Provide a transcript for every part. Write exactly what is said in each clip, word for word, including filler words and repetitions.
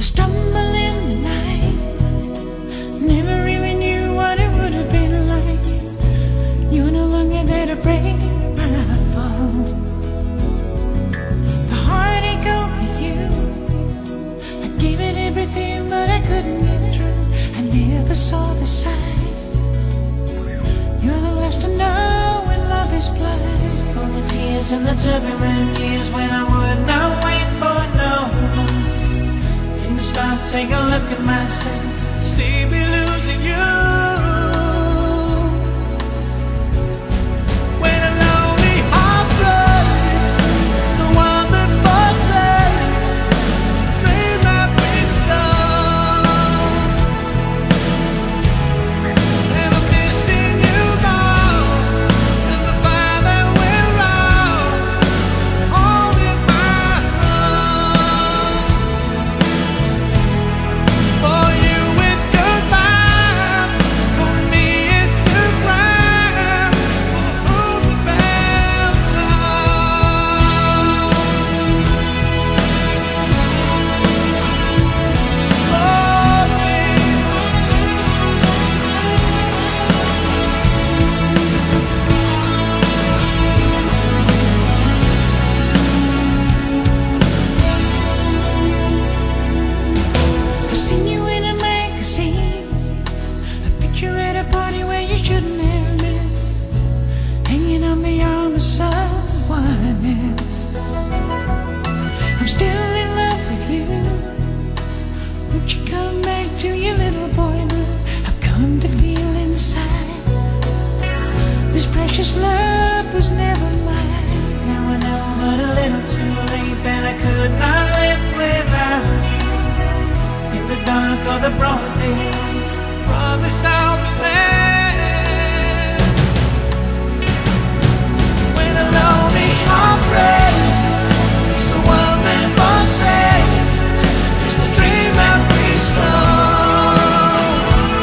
stumble in the night, never really knew what it would have been like. You're no longer there to break my fall. The heartache over you, I gave it everything but I couldn't get through. I never saw the signs. You're the last to know when love is blind. On the tears and the turbulent years when I would not wait for no one. In the stop, take a look at myself, see me losing you. When a lonely heart breaks, it's the one that protects. Dream that we stole. And I'm missing you now, and the fire that we're on, all in my soul. For you it's goodbye, for me it's to cry. For whom the bell tolls. Oh, baby. I seen you in a magazine, a picture at a party where you shouldn't have been, hanging on the arm of someone else. I'm still in love with you. Won't you come back to your little boy blue? I've come to feel inside this precious love was never mine. Now I know, but a little too late, that I could not live without you. In the dark or the broad day, promise I'll be there. When a lonely heart breaks, it's the one that forsakes. It's the dream that we stole.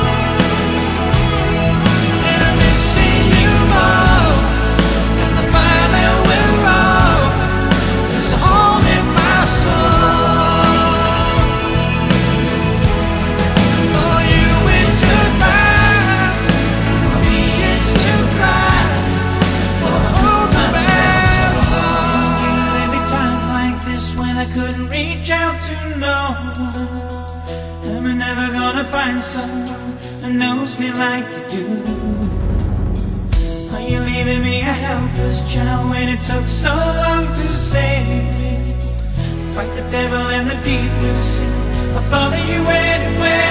And I'm missing you more, and the fire that will roll is a hole in my soul. For you it's goodbye, for me it's to cry. For whom the bell tolls. There'd be times like this when I couldn't reach out to no one. Am I never gonna find someone that knows me like you do? Are you leaving me a helpless child when it took so long to save me? Fight the devil in the deep blue sea, I'll follow you anywhere.